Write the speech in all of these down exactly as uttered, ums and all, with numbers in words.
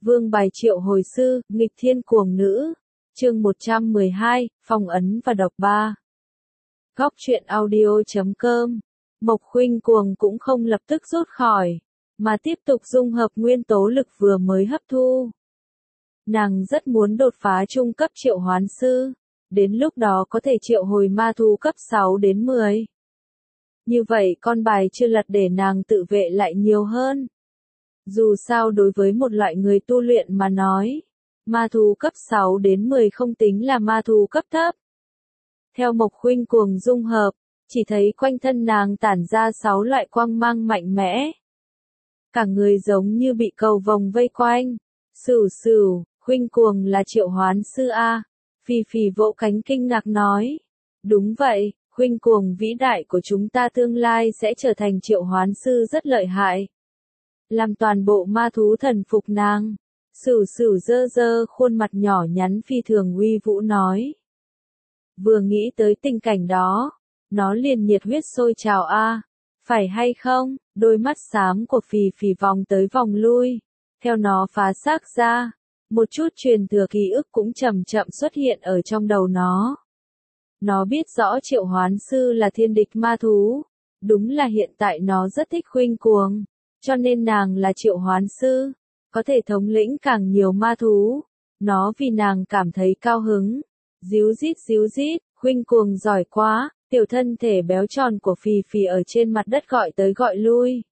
Vương bài triệu hồi sư, nghịch thiên cuồng nữ. Chương một trăm mười hai, phong ấn và độc ba. Góc truyện audio chấm com. Mộc Khuynh cuồng cũng không lập tức rút khỏi, mà tiếp tục dung hợp nguyên tố lực vừa mới hấp thu. Nàng rất muốn đột phá trung cấp triệu hoán sư, đến lúc đó có thể triệu hồi ma thú cấp sáu đến mười. Như vậy con bài chưa lật để nàng tự vệ lại nhiều hơn. Dù sao đối với một loại người tu luyện mà nói, ma thú cấp sáu đến mười không tính là ma thú cấp thấp. Theo Mộc Khuynh cuồng dung hợp, chỉ thấy quanh thân nàng tản ra sáu loại quang mang mạnh mẽ. Cả người giống như bị cầu vồng vây quanh. Sửu sửu, Khuynh cuồng là triệu hoán sư A. Phì phì vỗ cánh kinh ngạc nói. Đúng vậy, Khuynh cuồng vĩ đại của chúng ta tương lai sẽ trở thành triệu hoán sư rất lợi hại. Làm toàn bộ ma thú thần phục nàng. Sửu sửu dơ dơ khuôn mặt nhỏ nhắn phi thường uy vũ nói. Vừa nghĩ tới tình cảnh đó, nó liền nhiệt huyết sôi trào a, phải hay không? Đôi mắt xám của phì phì vòng tới vòng lui, theo nó phá xác ra, một chút truyền thừa ký ức cũng chậm chậm xuất hiện ở trong đầu nó. Nó biết rõ triệu hoán sư là thiên địch ma thú, đúng là hiện tại nó rất thích Khuynh cuồng, cho nên nàng là triệu hoán sư, có thể thống lĩnh càng nhiều ma thú, nó vì nàng cảm thấy cao hứng. Díu dít díu dít, Khuynh cuồng giỏi quá, tiểu thân thể béo tròn của phì phì ở trên mặt đất gọi tới gọi lui.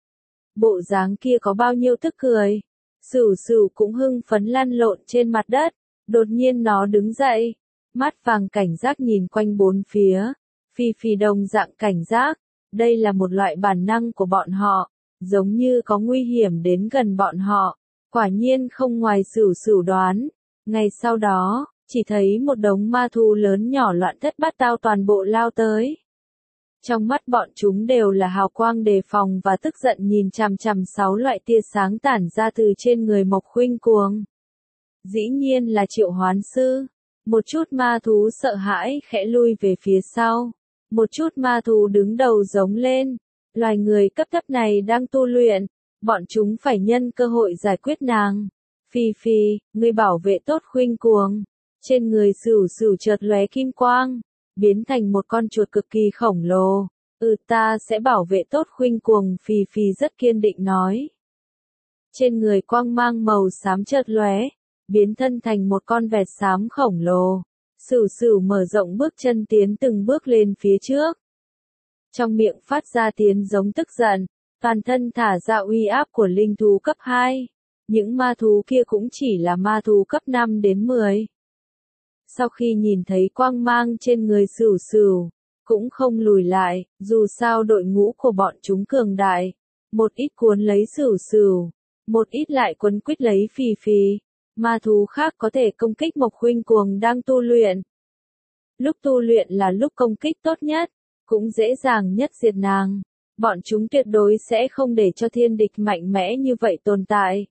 Bộ dáng kia có bao nhiêu tức cười. Sửu sửu cũng hưng phấn lăn lộn trên mặt đất, đột nhiên nó đứng dậy, mắt vàng cảnh giác nhìn quanh bốn phía, phì phì đồng dạng cảnh giác, đây là một loại bản năng của bọn họ, giống như có nguy hiểm đến gần bọn họ, quả nhiên không ngoài sửu sửu đoán. Ngày sau đó, chỉ thấy một đống ma thú lớn nhỏ loạn thất bát tao toàn bộ lao tới. Trong mắt bọn chúng đều là hào quang đề phòng và tức giận nhìn chằm chằm sáu loại tia sáng tản ra từ trên người Mộc Khuynh cuồng. Dĩ nhiên là triệu hoán sư. Một chút ma thú sợ hãi khẽ lui về phía sau. Một chút ma thú đứng đầu giống lên. Loài người cấp thấp này đang tu luyện, bọn chúng phải nhân cơ hội giải quyết nàng. Phi phi, ngươi bảo vệ tốt Khuynh cuồng. Trên người sửu sửu chợt lóe kim quang, biến thành một con chuột cực kỳ khổng lồ. Ừ, ta sẽ bảo vệ tốt Khuynh cuồng, phì phì rất kiên định nói. Trên người quang mang màu xám chợt lóe, biến thân thành một con vẹt xám khổng lồ. Sửu sửu mở rộng bước chân tiến từng bước lên phía trước. Trong miệng phát ra tiếng giống tức giận, toàn thân thả ra uy áp của linh thú cấp hai. Những ma thú kia cũng chỉ là ma thú cấp năm đến mười. Sau khi nhìn thấy quang mang trên người sửu sửu, cũng không lùi lại, dù sao đội ngũ của bọn chúng cường đại. Một ít cuốn lấy sửu sửu, một ít lại quấn quýt lấy phì phì. Ma thú khác có thể công kích Mộc Khuynh cuồng đang tu luyện. Lúc tu luyện là lúc công kích tốt nhất, cũng dễ dàng nhất diệt nàng. Bọn chúng tuyệt đối sẽ không để cho thiên địch mạnh mẽ như vậy tồn tại.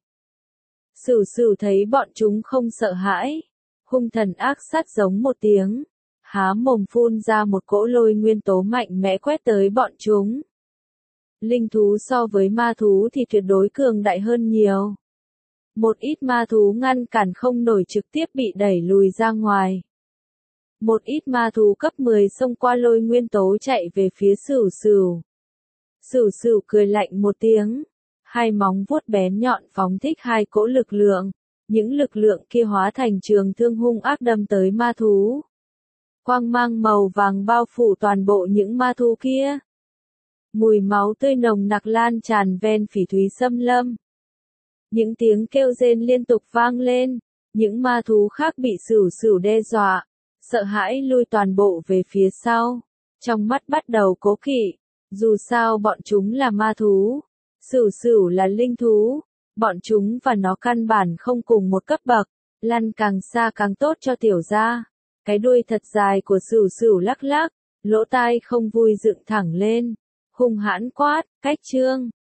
Sửu sửu thấy bọn chúng không sợ hãi, hung thần ác sát giống một tiếng, há mồm phun ra một cỗ lôi nguyên tố mạnh mẽ quét tới bọn chúng. Linh thú so với ma thú thì tuyệt đối cường đại hơn nhiều. Một ít ma thú ngăn cản không nổi trực tiếp bị đẩy lùi ra ngoài. Một ít ma thú cấp mười xông qua lôi nguyên tố chạy về phía sửu sửu. Sửu sửu cười lạnh một tiếng, hai móng vuốt bén nhọn phóng thích hai cỗ lực lượng. Những lực lượng kia hóa thành trường thương hung ác đâm tới ma thú. Quang mang màu vàng bao phủ toàn bộ những ma thú kia. Mùi máu tươi nồng nặc lan tràn ven phỉ thúy xâm lâm. Những tiếng kêu rên liên tục vang lên. Những ma thú khác bị sửu sửu đe dọa, sợ hãi lui toàn bộ về phía sau. Trong mắt bắt đầu cố kỵ. Dù sao bọn chúng là ma thú, sửu sửu là linh thú. Bọn chúng và nó căn bản không cùng một cấp bậc, lăn càng xa càng tốt cho tiểu gia. Cái đuôi thật dài của sửu sửu lắc lắc, lỗ tai không vui dựng thẳng lên, hung hãn quát, cách trương.